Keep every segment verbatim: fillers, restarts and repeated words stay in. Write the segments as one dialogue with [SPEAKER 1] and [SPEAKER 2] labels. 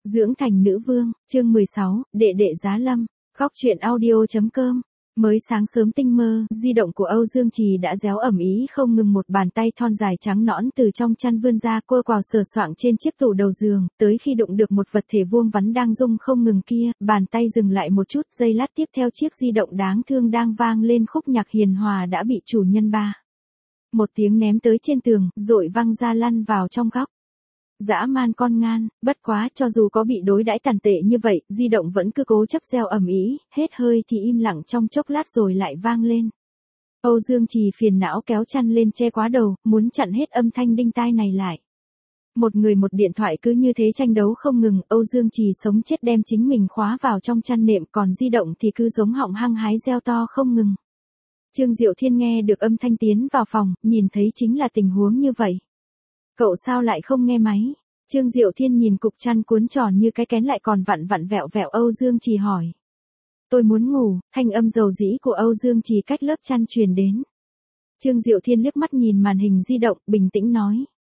[SPEAKER 1] Dưỡng thành nữ vương, chương mười sáu, đệ đệ Giá Lâm, góc truyện audio chấm com. Mới sáng sớm tinh mơ, di động của Âu Dương Trì đã réo ầm ĩ không ngừng, một bàn tay thon dài trắng nõn từ trong chăn vươn ra cô quào sờ soạng trên chiếc tủ đầu giường, tới khi đụng được một vật thể vuông vắn đang rung không ngừng kia, bàn tay dừng lại một chút, giây lát tiếp theo chiếc di động đáng thương đang vang lên khúc nhạc hiền hòa đã bị chủ nhân ba một tiếng ném tới trên tường, rội văng ra lăn vào trong góc. Dã man con ngan, bất quá cho dù có bị đối đãi tàn tệ như vậy, di động vẫn cứ cố chấp reo ầm ĩ, hết hơi thì im lặng trong chốc lát rồi lại vang lên. Âu Dương Trì phiền não kéo chăn lên che quá đầu, muốn chặn hết âm thanh đinh tai này lại. Một người một điện thoại cứ như thế tranh đấu không ngừng, Âu Dương Trì sống chết đem chính mình khóa vào trong chăn nệm, còn di động thì cứ giống họng hăng hái reo to không ngừng. Trương Diệu Thiên nghe được âm thanh tiến vào phòng, nhìn thấy chính là tình huống như vậy. Cậu sao lại không nghe máy? Trương Diệu Thiên nhìn cục chăn cuốn tròn như cái kén lại còn vặn vặn vẹo vẹo Âu Dương Trì hỏi. Tôi muốn ngủ, thanh âm dầu dĩ của Âu Dương Trì cách lớp chăn truyền đến. Trương Diệu Thiên liếc mắt nhìn màn hình di động, bình tĩnh nói.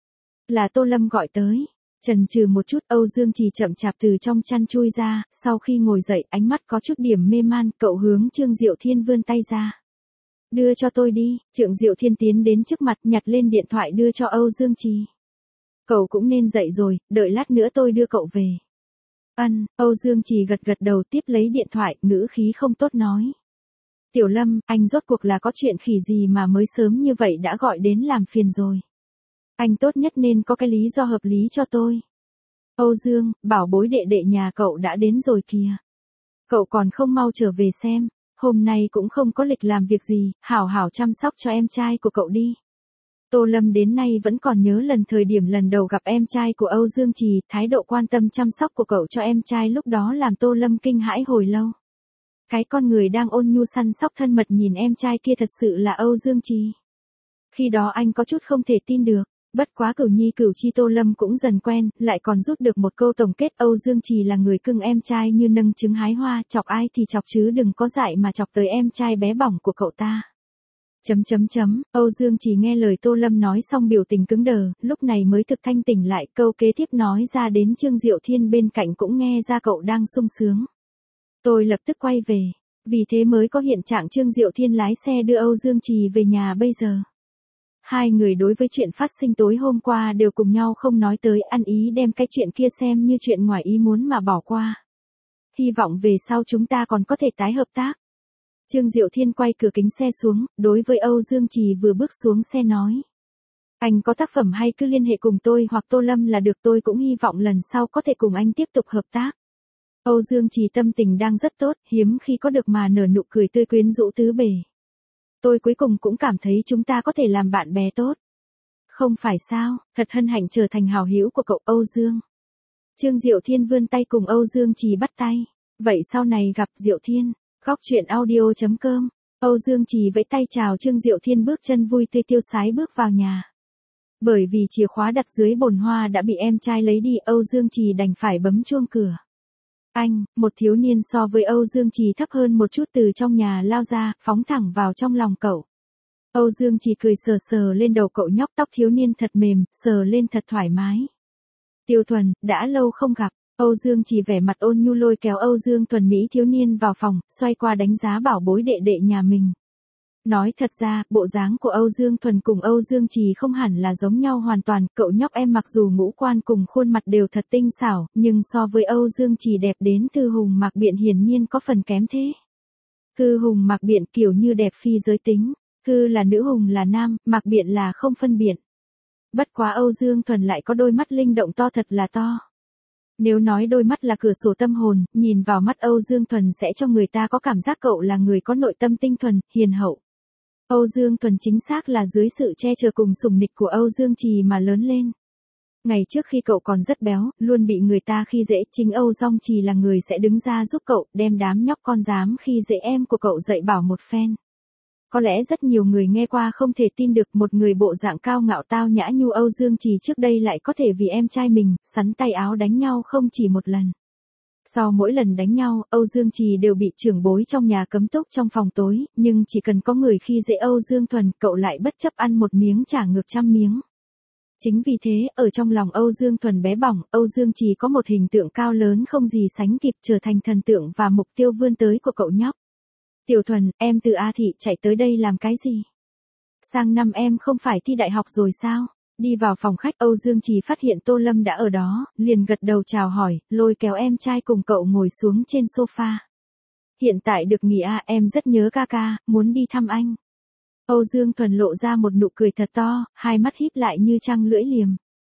[SPEAKER 1] Là Tô Lâm gọi tới. Chần chừ một chút, Âu Dương Trì chậm chạp từ trong chăn chui ra, sau khi ngồi dậy ánh mắt có chút điểm mê man, cậu hướng Trương Diệu Thiên vươn tay ra. Đưa cho tôi đi, Trương Diệu Thiên tiến đến trước mặt nhặt lên điện thoại đưa cho Âu Dương Trì. Cậu cũng nên dậy rồi, đợi lát nữa tôi đưa cậu về. Ân, Âu Dương Trì gật gật đầu tiếp lấy điện thoại, ngữ khí không tốt nói. Tiểu Lâm, anh rốt cuộc là có chuyện khỉ gì mà mới sớm như vậy đã gọi đến làm phiền rồi. Anh tốt nhất nên có cái lý do hợp lý cho tôi. Âu Dương, bảo bối đệ đệ nhà cậu đã đến rồi kìa. Cậu còn không mau trở về xem, hôm nay cũng không có lịch làm việc gì, hảo hảo chăm sóc cho em trai của cậu đi. Tô Lâm đến nay vẫn còn nhớ lần thời điểm lần đầu gặp em trai của Âu Dương Trì, thái độ quan tâm chăm sóc của cậu cho em trai lúc đó làm Tô Lâm kinh hãi hồi lâu. Cái con người đang ôn nhu săn sóc thân mật nhìn em trai kia thật sự là Âu Dương Trì. Khi đó anh có chút không thể tin được, bất quá cửu nhi cửu chi Tô Lâm cũng dần quen, lại còn rút được một câu tổng kết Âu Dương Trì là người cưng em trai như nâng trứng hái hoa, chọc ai thì chọc chứ đừng có dại mà chọc tới em trai bé bỏng của cậu ta. Chấm chấm chấm, Âu Dương Trì nghe lời Tô Lâm nói xong biểu tình cứng đờ, lúc này mới thực thanh tỉnh lại, câu kế tiếp nói ra đến Trương Diệu Thiên bên cạnh cũng nghe ra cậu đang sung sướng. Tôi lập tức quay về, vì thế mới có hiện trạng Trương Diệu Thiên lái xe đưa Âu Dương Trì về nhà bây giờ. Hai người đối với chuyện phát sinh tối hôm qua đều cùng nhau không nói tới, ăn ý đem cái chuyện kia xem như chuyện ngoài ý muốn mà bỏ qua. Hy vọng về sau chúng ta còn có thể tái hợp tác. Trương Diệu Thiên quay cửa kính xe xuống, đối với Âu Dương Trì vừa bước xuống xe nói. Anh có tác phẩm hay cứ liên hệ cùng tôi hoặc Tô Lâm là được, tôi cũng hy vọng lần sau có thể cùng anh tiếp tục hợp tác. Âu Dương Trì tâm tình đang rất tốt, hiếm khi có được mà nở nụ cười tươi quyến rũ tứ bề. Tôi cuối cùng cũng cảm thấy chúng ta có thể làm bạn bè tốt. Không phải sao, thật hân hạnh trở thành hảo hữu của cậu Âu Dương. Trương Diệu Thiên vươn tay cùng Âu Dương Trì bắt tay. Vậy sau này gặp Diệu Thiên. Góc truyện audio chấm com. Âu Dương Trì vẫy tay chào Trương Diệu Thiên bước chân vui tươi tiêu sái bước vào nhà. Bởi vì chìa khóa đặt dưới bồn hoa đã bị em trai lấy đi, Âu Dương Trì đành phải bấm chuông cửa. Anh, một thiếu niên so với Âu Dương Trì thấp hơn một chút từ trong nhà lao ra, phóng thẳng vào trong lòng cậu. Âu Dương Trì cười sờ sờ lên đầu cậu nhóc, tóc thiếu niên thật mềm, sờ lên thật thoải mái. Tiêu Thuần, đã lâu không gặp. Âu Dương Trì vẻ mặt ôn nhu lôi kéo Âu Dương Thuần Mỹ thiếu niên vào phòng, xoay qua đánh giá bảo bối đệ đệ nhà mình. Nói thật ra, bộ dáng của Âu Dương Thuần cùng Âu Dương Trì không hẳn là giống nhau hoàn toàn, cậu nhóc em mặc dù ngũ quan cùng khuôn mặt đều thật tinh xảo, nhưng so với Âu Dương Trì đẹp đến Thư Hùng Mạc Biện hiển nhiên có phần kém thế. Thư Hùng Mạc Biện kiểu như đẹp phi giới tính, Thư là nữ, Hùng là nam, Mạc Biện là không phân biệt. Bất quá Âu Dương Thuần lại có đôi mắt linh động to thật là to. Nếu nói đôi mắt là cửa sổ tâm hồn, nhìn vào mắt Âu Dương Thuần sẽ cho người ta có cảm giác cậu là người có nội tâm tinh thuần, hiền hậu. Âu Dương Thuần chính xác là dưới sự che chở cùng sủng nịch của Âu Dương Trì mà lớn lên. Ngày trước khi cậu còn rất béo, luôn bị người ta khi dễ, chính Âu Dương Trì là người sẽ đứng ra giúp cậu, đem đám nhóc con dám khi dễ em của cậu dạy bảo một phen. Có lẽ rất nhiều người nghe qua không thể tin được một người bộ dạng cao ngạo tao nhã như Âu Dương Trì trước đây lại có thể vì em trai mình, sắn tay áo đánh nhau không chỉ một lần. Sau mỗi lần đánh nhau, Âu Dương Trì đều bị trưởng bối trong nhà cấm túc trong phòng tối, nhưng chỉ cần có người khi dễ Âu Dương Thuần, cậu lại bất chấp ăn một miếng trả ngược trăm miếng. Chính vì thế, ở trong lòng Âu Dương Thuần bé bỏng, Âu Dương Trì có một hình tượng cao lớn không gì sánh kịp, trở thành thần tượng và mục tiêu vươn tới của cậu nhóc. Tiểu Thuần, em từ A Thị chạy tới đây làm cái gì? Sang năm em không phải thi đại học rồi sao? Đi vào phòng khách, Âu Dương Trì phát hiện Tô Lâm đã ở đó, liền gật đầu chào hỏi, lôi kéo em trai cùng cậu ngồi xuống trên sofa. Hiện tại được nghỉ à, em rất nhớ ca ca, muốn đi thăm anh. Âu Dương Thuần lộ ra một nụ cười thật to, hai mắt híp lại như trăng lưỡi liềm.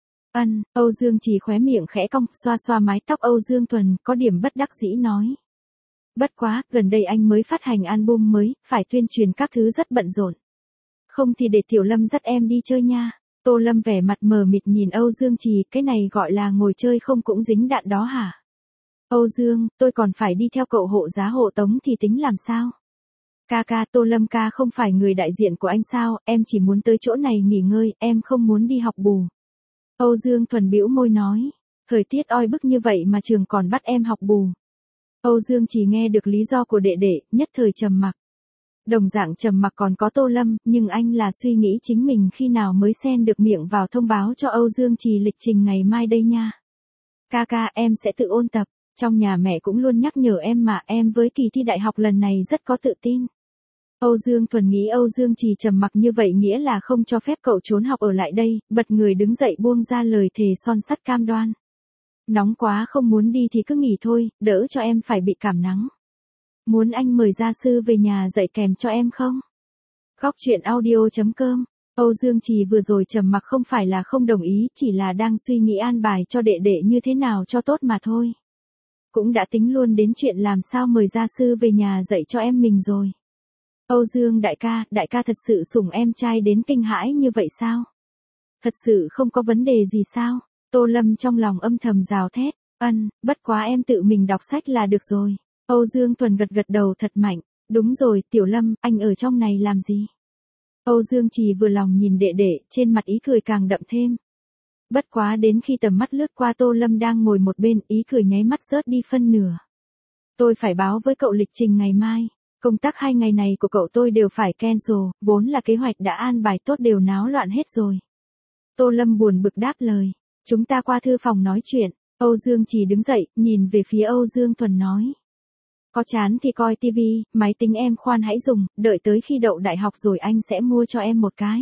[SPEAKER 1] Ân, Âu Dương Trì khóe miệng khẽ cong, xoa xoa mái tóc Âu Dương Thuần, có điểm bất đắc dĩ nói. Bất quá, gần đây anh mới phát hành album mới, phải tuyên truyền các thứ rất bận rộn. Không thì để Tiểu Lâm dắt em đi chơi nha. Tô Lâm vẻ mặt mờ mịt nhìn Âu Dương Trì, cái này gọi là ngồi chơi không cũng dính đạn đó hả? Âu Dương, tôi còn phải đi theo cậu hộ giá hộ tống thì tính làm sao? Ca ca, Tô Lâm ca không phải người đại diện của anh sao, em chỉ muốn tới chỗ này nghỉ ngơi, em không muốn đi học bù. Âu Dương Thuần bĩu môi nói, thời tiết oi bức như vậy mà trường còn bắt em học bù. Âu Dương chỉ nghe được lý do của đệ đệ, nhất thời trầm mặc. Đồng dạng trầm mặc còn có Tô Lâm, nhưng anh là suy nghĩ chính mình khi nào mới xen được miệng vào thông báo cho Âu Dương Trì lịch trình ngày mai đây nha. Ca ca, em sẽ tự ôn tập, trong nhà mẹ cũng luôn nhắc nhở em mà, em với kỳ thi đại học lần này rất có tự tin. Âu Dương Thuần nghĩ Âu Dương Trì trầm mặc như vậy nghĩa là không cho phép cậu trốn học ở lại đây, bật người đứng dậy buông ra lời thề son sắt cam đoan. Nóng quá không muốn đi thì cứ nghỉ thôi, đỡ cho em phải bị cảm nắng. Muốn anh mời gia sư về nhà dạy kèm cho em không? Góc truyện audio chấm com. Âu Dương Trì vừa rồi trầm mặc không phải là không đồng ý, chỉ là đang suy nghĩ an bài cho đệ đệ như thế nào cho tốt mà thôi. Cũng đã tính luôn đến chuyện làm sao mời gia sư về nhà dạy cho em mình rồi. Âu Dương đại ca, đại ca thật sự sủng em trai đến kinh hãi như vậy sao? Thật sự không có vấn đề gì sao? Tô Lâm trong lòng âm thầm rào thét, ân, bất quá em tự mình đọc sách là được rồi. Âu Dương Thuần gật gật đầu thật mạnh, đúng rồi, Tiểu Lâm, anh ở trong này làm gì? Âu Dương Trì vừa lòng nhìn đệ đệ, trên mặt ý cười càng đậm thêm. Bất quá đến khi tầm mắt lướt qua Tô Lâm đang ngồi một bên, ý cười nháy mắt rớt đi phân nửa. Tôi phải báo với cậu lịch trình ngày mai, công tác hai ngày này của cậu tôi đều phải cancel, vốn là kế hoạch đã an bài tốt đều náo loạn hết rồi. Tô Lâm buồn bực đáp lời, chúng ta qua thư phòng nói chuyện. Âu Dương Trì đứng dậy, nhìn về phía Âu Dương Thuần nói. Có chán thì coi tivi, máy tính em khoan hãy dùng, đợi tới khi đậu đại học rồi anh sẽ mua cho em một cái.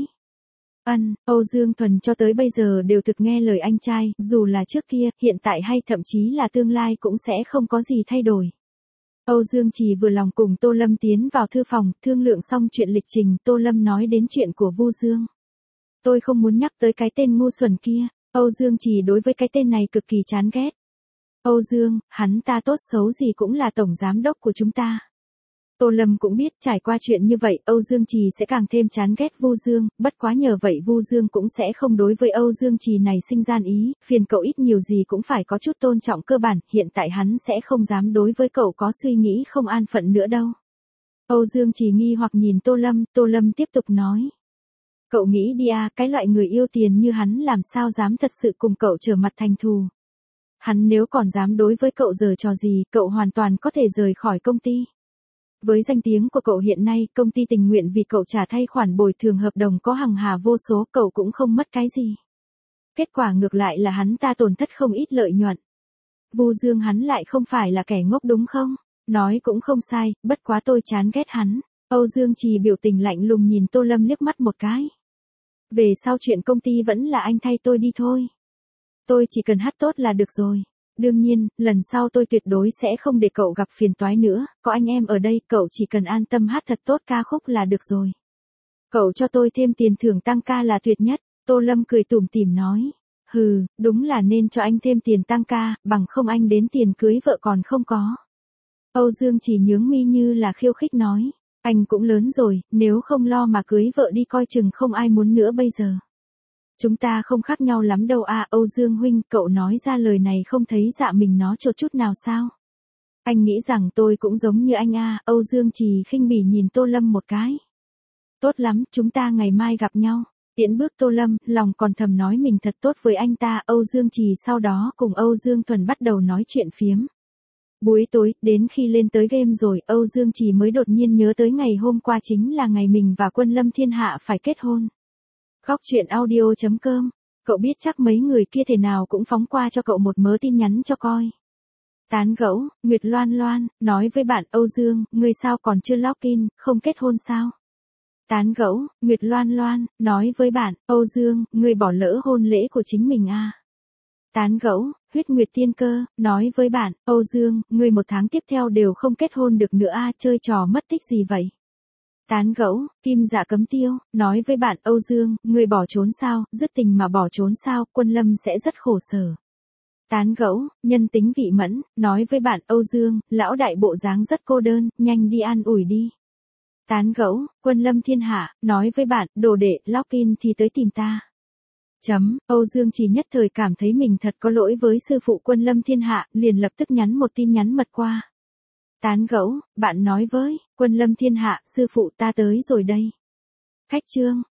[SPEAKER 1] Ân, Âu Dương Thuần cho tới bây giờ đều thực nghe lời anh trai, dù là trước kia, hiện tại hay thậm chí là tương lai cũng sẽ không có gì thay đổi. Âu Dương Trì vừa lòng cùng Tô Lâm tiến vào thư phòng, thương lượng xong chuyện lịch trình, Tô Lâm nói đến chuyện của Vu Dương. Tôi không muốn nhắc tới cái tên ngu xuẩn kia, Âu Dương Trì đối với cái tên này cực kỳ chán ghét. Âu Dương, hắn ta tốt xấu gì cũng là tổng giám đốc của chúng ta. Tô Lâm cũng biết trải qua chuyện như vậy Âu Dương Trì sẽ càng thêm chán ghét Vu Dương, bất quá nhờ vậy Vu Dương cũng sẽ không đối với Âu Dương Trì này sinh gian ý, phiền cậu ít nhiều gì cũng phải có chút tôn trọng cơ bản, hiện tại hắn sẽ không dám đối với cậu có suy nghĩ không an phận nữa đâu. Âu Dương Trì nghi hoặc nhìn Tô Lâm, Tô Lâm tiếp tục nói. Cậu nghĩ đi à, cái loại người yêu tiền như hắn làm sao dám thật sự cùng cậu trở mặt thành thù. Hắn nếu còn dám đối với cậu giở trò gì, cậu hoàn toàn có thể rời khỏi công ty. Với danh tiếng của cậu hiện nay, công ty tình nguyện vì cậu trả thay khoản bồi thường hợp đồng có hằng hà vô số, cậu cũng không mất cái gì. Kết quả ngược lại là hắn ta tổn thất không ít lợi nhuận. Vu Dương hắn lại không phải là kẻ ngốc đúng không? Nói cũng không sai, bất quá tôi chán ghét hắn. Âu Dương Trì biểu tình lạnh lùng nhìn Tô Lâm liếc mắt một cái. Về sau chuyện công ty vẫn là anh thay tôi đi thôi. Tôi chỉ cần hát tốt là được rồi. Đương nhiên, lần sau tôi tuyệt đối sẽ không để cậu gặp phiền toái nữa, có anh em ở đây, cậu chỉ cần an tâm hát thật tốt ca khúc là được rồi. Cậu cho tôi thêm tiền thưởng tăng ca là tuyệt nhất, Tô Lâm cười tủm tỉm nói. Hừ, đúng là nên cho anh thêm tiền tăng ca, bằng không anh đến tiền cưới vợ còn không có. Âu Dương chỉ nhướng mi như là khiêu khích nói. Anh cũng lớn rồi, nếu không lo mà cưới vợ đi coi chừng không ai muốn nữa bây giờ. Chúng ta không khác nhau lắm đâu à, Âu Dương huynh, cậu nói ra lời này không thấy dạ mình nó chột chút nào sao? Anh nghĩ rằng tôi cũng giống như anh à, Âu Dương Trì khinh bỉ nhìn Tô Lâm một cái. Tốt lắm, chúng ta ngày mai gặp nhau. Tiễn bước Tô Lâm, lòng còn thầm nói mình thật tốt với anh ta, Âu Dương Trì sau đó cùng Âu Dương Thuần bắt đầu nói chuyện phiếm. Buổi tối, đến khi lên tới game rồi, Âu Dương Trì mới đột nhiên nhớ tới ngày hôm qua chính là ngày mình và Quân Lâm Thiên Hạ phải kết hôn. Góc truyện audio chấm com Cậu biết chắc mấy người kia thể nào cũng phóng qua cho cậu một mớ tin nhắn cho coi. Tán gẫu, Nguyệt Loan Loan, nói với bạn Âu Dương, ngươi sao còn chưa login, không kết hôn sao? Tán gẫu, Nguyệt Loan Loan, nói với bạn, Âu Dương, ngươi bỏ lỡ hôn lễ của chính mình à? Tán gẫu, Huyết Nguyệt Tiên Cơ, nói với bạn, Âu Dương, ngươi một tháng tiếp theo đều không kết hôn được nữa à, chơi trò mất tích gì vậy? Tán gẫu, Kim Dạ Cấm Tiêu, nói với bạn, Âu Dương, ngươi bỏ trốn sao, dứt tình mà bỏ trốn sao, Quân Lâm sẽ rất khổ sở. Tán gẫu, Nhân Tính Vị Mẫn, nói với bạn, Âu Dương, lão đại bộ dáng rất cô đơn, nhanh đi an ủi đi. Tán gẫu, Quân Lâm Thiên Hạ, nói với bạn, đồ đệ, login thì tới tìm ta. Chấm, Âu Dương chỉ nhất thời cảm thấy mình thật có lỗi với sư phụ Quân Lâm Thiên Hạ, liền lập tức nhắn một tin nhắn mật qua. Tán gẫu, bạn nói với, Quân Lâm Thiên Hạ, sư phụ ta tới rồi đây. Khách trương.